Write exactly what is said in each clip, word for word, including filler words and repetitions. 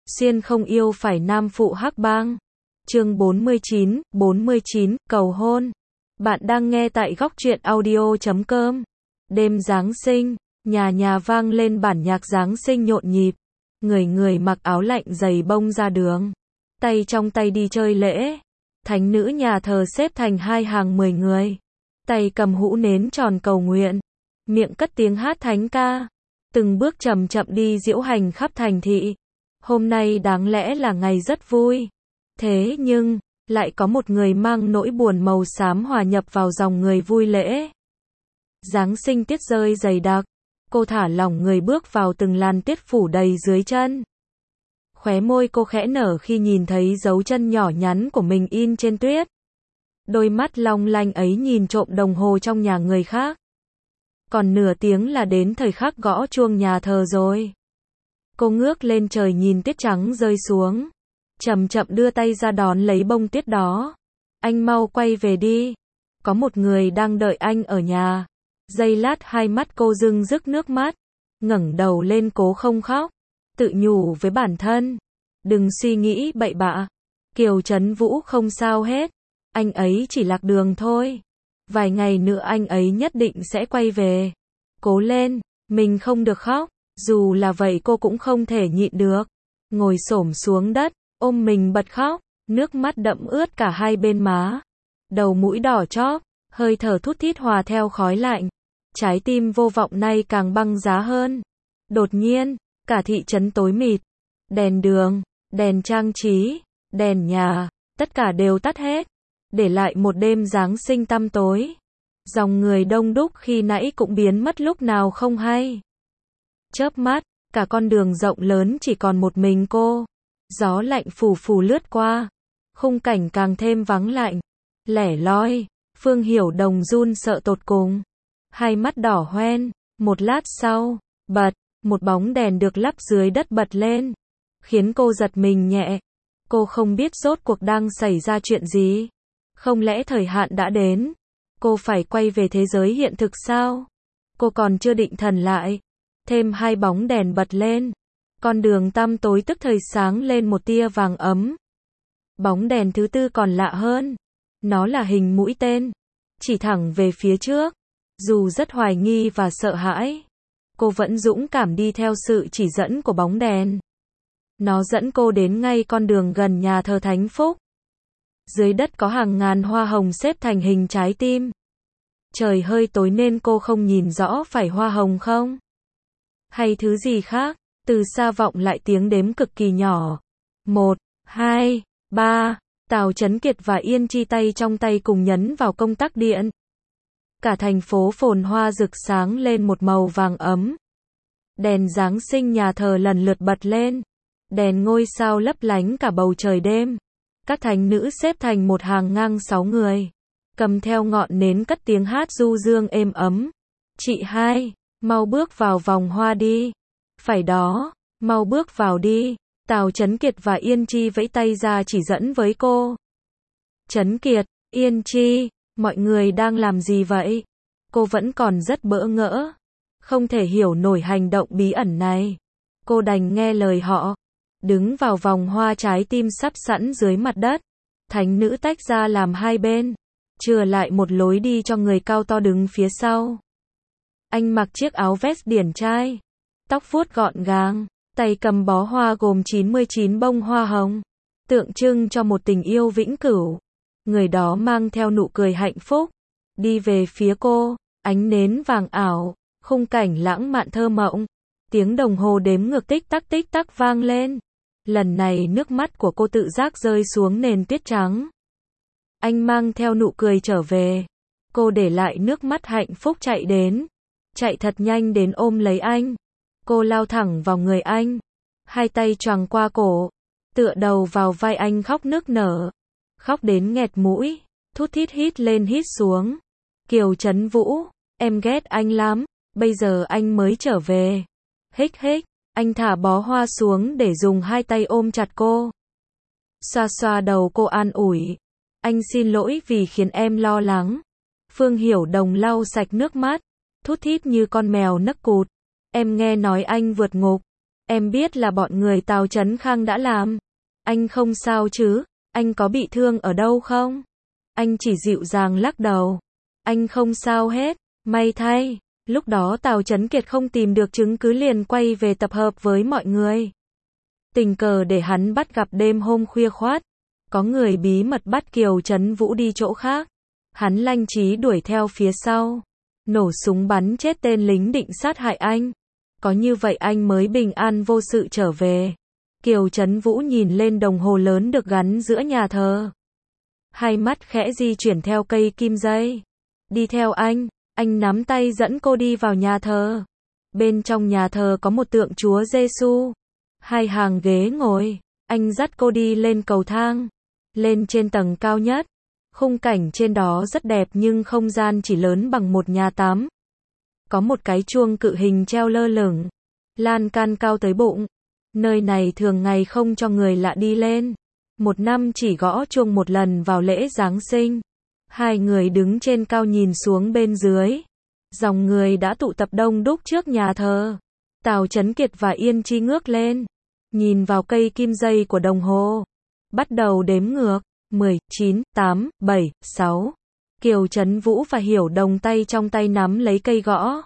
Xuyên không yêu phải nam phụ hắc bang. Chương bốn mươi chín, bốn mươi chín, cầu hôn. Bạn đang nghe tại góc truyện audio chấm com. Đêm Giáng sinh, nhà nhà vang lên bản nhạc Giáng sinh nhộn nhịp. Người người mặc áo lạnh dày bông ra đường, tay trong tay đi chơi lễ. Thánh nữ nhà thờ xếp thành hai hàng mười người, tay cầm hũ nến tròn cầu nguyện, miệng cất tiếng hát thánh ca, từng bước chậm chậm đi diễu hành khắp thành thị. Hôm nay đáng lẽ là ngày rất vui, thế nhưng lại có một người mang nỗi buồn màu xám hòa nhập vào dòng người vui lễ. Giáng sinh tiết rơi dày đặc, cô thả lỏng người bước vào từng làn tiết phủ đầy dưới chân. Khóe môi cô khẽ nở khi nhìn thấy dấu chân nhỏ nhắn của mình in trên tuyết. Đôi mắt long lanh ấy nhìn trộm đồng hồ trong nhà người khác. Còn nửa tiếng là đến thời khắc gõ chuông nhà thờ rồi. Cô ngước lên trời nhìn tuyết trắng rơi xuống, chậm chậm đưa tay ra đón lấy bông tuyết đó. Anh mau quay về đi, có một người đang đợi anh ở nhà. Giây lát hai mắt cô rưng rức nước mắt, ngẩng đầu lên cố không khóc, tự nhủ với bản thân, đừng suy nghĩ bậy bạ. Kiều Trấn Vũ không sao hết, anh ấy chỉ lạc đường thôi. Vài ngày nữa anh ấy nhất định sẽ quay về. Cố lên, mình không được khóc. Dù là vậy cô cũng không thể nhịn được, ngồi xổm xuống đất, ôm mình bật khóc, nước mắt đẫm ướt cả hai bên má, đầu mũi đỏ chóp, hơi thở thút thít hòa theo khói lạnh. Trái tim vô vọng nay càng băng giá hơn. Đột nhiên, cả thị trấn tối mịt, đèn đường, đèn trang trí, đèn nhà, tất cả đều tắt hết, để lại một đêm Giáng sinh tăm tối. Dòng người đông đúc khi nãy cũng biến mất lúc nào không hay. Chớp mắt, cả con đường rộng lớn chỉ còn một mình cô. Gió lạnh phù phù lướt qua, khung cảnh càng thêm vắng lạnh, lẻ loi. Phương Hiểu Đồng run sợ tột cùng, hai mắt đỏ hoen. Một lát sau, bật, một bóng đèn được lắp dưới đất bật lên, khiến cô giật mình nhẹ. Cô không biết rốt cuộc đang xảy ra chuyện gì. Không lẽ thời hạn đã đến? Cô phải quay về thế giới hiện thực sao? Cô còn chưa định thần lại, thêm hai bóng đèn bật lên. Con đường tăm tối tức thời sáng lên một tia vàng ấm. Bóng đèn thứ tư còn lạ hơn. Nó là hình mũi tên, chỉ thẳng về phía trước. Dù rất hoài nghi và sợ hãi, cô vẫn dũng cảm đi theo sự chỉ dẫn của bóng đèn. Nó dẫn cô đến ngay con đường gần nhà thờ Thánh Phúc. Dưới đất có hàng ngàn hoa hồng xếp thành hình trái tim. Trời hơi tối nên cô không nhìn rõ phải hoa hồng không, hay thứ gì khác. Từ xa vọng lại tiếng đếm cực kỳ nhỏ. Một, hai, ba. Tào Chấn Kiệt và Yên Chi tay trong tay cùng nhấn vào công tắc điện. Cả thành phố phồn hoa rực sáng lên một màu vàng ấm. Đèn Giáng sinh nhà thờ lần lượt bật lên. Đèn ngôi sao lấp lánh cả bầu trời đêm. Các thánh nữ xếp thành một hàng ngang sáu người, cầm theo ngọn nến cất tiếng hát du dương êm ấm. Chị hai, mau bước vào vòng hoa đi. Phải đó, mau bước vào đi. Tào Chấn Kiệt và Yên Chi vẫy tay ra chỉ dẫn với cô. Chấn Kiệt, Yên Chi, mọi người đang làm gì vậy? Cô vẫn còn rất bỡ ngỡ, không thể hiểu nổi hành động bí ẩn này. Cô đành nghe lời họ, đứng vào vòng hoa trái tim sắp sẵn dưới mặt đất. Thánh nữ tách ra làm hai bên, chừa lại một lối đi cho người cao to đứng phía sau. Anh mặc chiếc áo vest điển trai, tóc vuốt gọn gàng, tay cầm bó hoa gồm chín mươi chín bông hoa hồng, tượng trưng cho một tình yêu vĩnh cửu. Người đó mang theo nụ cười hạnh phúc, đi về phía cô, ánh nến vàng ảo, khung cảnh lãng mạn thơ mộng. Tiếng đồng hồ đếm ngược tích tắc tích tắc vang lên. Lần này nước mắt của cô tự giác rơi xuống nền tuyết trắng. Anh mang theo nụ cười trở về. Cô để lại nước mắt hạnh phúc chạy đến, chạy thật nhanh đến ôm lấy anh. Cô lao thẳng vào người anh, hai tay choàng qua cổ, tựa đầu vào vai anh khóc nức nở, khóc đến nghẹt mũi, thút thít hít lên hít xuống. Kiều Trấn Vũ, em ghét anh lắm, bây giờ anh mới trở về. Hích hích, anh thả bó hoa xuống để dùng hai tay ôm chặt cô. Xoa xoa đầu cô an ủi, anh xin lỗi vì khiến em lo lắng. Phương Hiểu Đồng lau sạch nước mắt, thút thít như con mèo nấc cụt. Em nghe nói anh vượt ngục. Em biết là bọn người Tào Chấn Khang đã làm. Anh không sao chứ? Anh có bị thương ở đâu không? Anh chỉ dịu dàng lắc đầu. Anh không sao hết. May thay. Lúc đó Tào Chấn Kiệt không tìm được chứng cứ liền quay về tập hợp với mọi người. Tình cờ để hắn bắt gặp đêm hôm khuya khoát. Có người bí mật bắt Kiều Trấn Vũ đi chỗ khác. Hắn lanh trí đuổi theo phía sau. Nổ súng bắn chết tên lính định sát hại anh. Có như vậy anh mới bình an vô sự trở về. Kiều Trấn Vũ nhìn lên đồng hồ lớn được gắn giữa nhà thờ. Hai mắt khẽ di chuyển theo cây kim dây. Đi theo anh, anh nắm tay dẫn cô đi vào nhà thờ. Bên trong nhà thờ có một tượng Chúa Giêsu, hai hàng ghế ngồi. Anh dắt cô đi lên cầu thang, lên trên tầng cao nhất. Khung cảnh trên đó rất đẹp nhưng không gian chỉ lớn bằng một nhà tắm. Có một cái chuông cự hình treo lơ lửng, lan can cao tới bụng. Nơi này thường ngày không cho người lạ đi lên. Một năm chỉ gõ chuông một lần vào lễ Giáng sinh. Hai người đứng trên cao nhìn xuống bên dưới. Dòng người đã tụ tập đông đúc trước nhà thờ. Tào Chấn Kiệt và Yên Chi ngước lên, nhìn vào cây kim dây của đồng hồ. Bắt đầu đếm ngược. mười, chín, tám, bảy, sáu. Kiều Trấn Vũ và Hiểu Đồng tay trong tay nắm lấy cây gõ.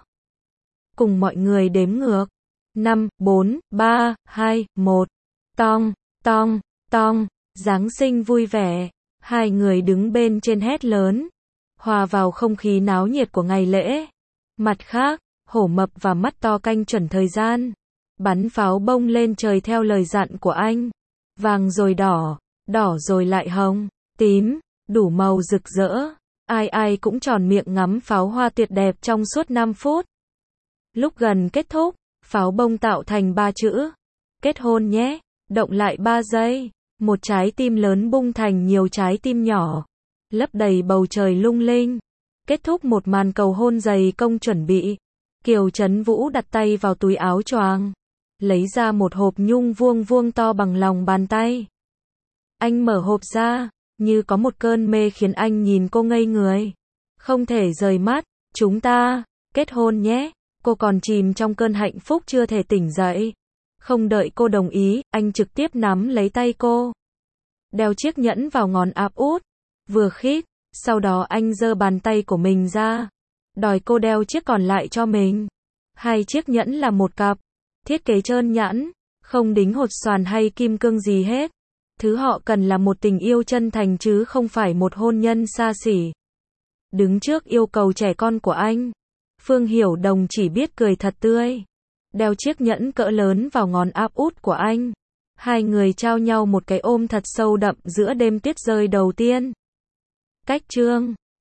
Cùng mọi người đếm ngược. năm, bốn, ba, hai, một. Tong, tong, tong. Giáng sinh vui vẻ. Hai người đứng bên trên hét lớn, hòa vào không khí náo nhiệt của ngày lễ. Mặt khác, Hổ Mập và Mắt To canh chuẩn thời gian. Bắn pháo bông lên trời theo lời dặn của anh. Vàng rồi đỏ, đỏ rồi lại hồng, tím, đủ màu rực rỡ. Ai ai cũng tròn miệng ngắm pháo hoa tuyệt đẹp trong suốt năm phút. Lúc gần kết thúc, pháo bông tạo thành ba chữ. Kết hôn nhé. Động lại ba giây. Một trái tim lớn bung thành nhiều trái tim nhỏ. Lấp đầy bầu trời lung linh. Kết thúc một màn cầu hôn dày công chuẩn bị. Kiều Trấn Vũ đặt tay vào túi áo choàng, lấy ra một hộp nhung vuông vuông to bằng lòng bàn tay. Anh mở hộp ra, như có một cơn mê khiến anh nhìn cô ngây người. Không thể rời mắt. Chúng ta kết hôn nhé. Cô còn chìm trong cơn hạnh phúc chưa thể tỉnh dậy. Không đợi cô đồng ý, anh trực tiếp nắm lấy tay cô, đeo chiếc nhẫn vào ngón áp út. Vừa khít, sau đó anh giơ bàn tay của mình ra, đòi cô đeo chiếc còn lại cho mình. Hai chiếc nhẫn là một cặp, thiết kế trơn nhẵn, không đính hột xoàn hay kim cương gì hết. Thứ họ cần là một tình yêu chân thành chứ không phải một hôn nhân xa xỉ. Đứng trước yêu cầu trẻ con của anh, Phương Hiểu Đồng chỉ biết cười thật tươi, đeo chiếc nhẫn cỡ lớn vào ngón áp út của anh. Hai người trao nhau một cái ôm thật sâu đậm giữa đêm tuyết rơi đầu tiên. Cách chương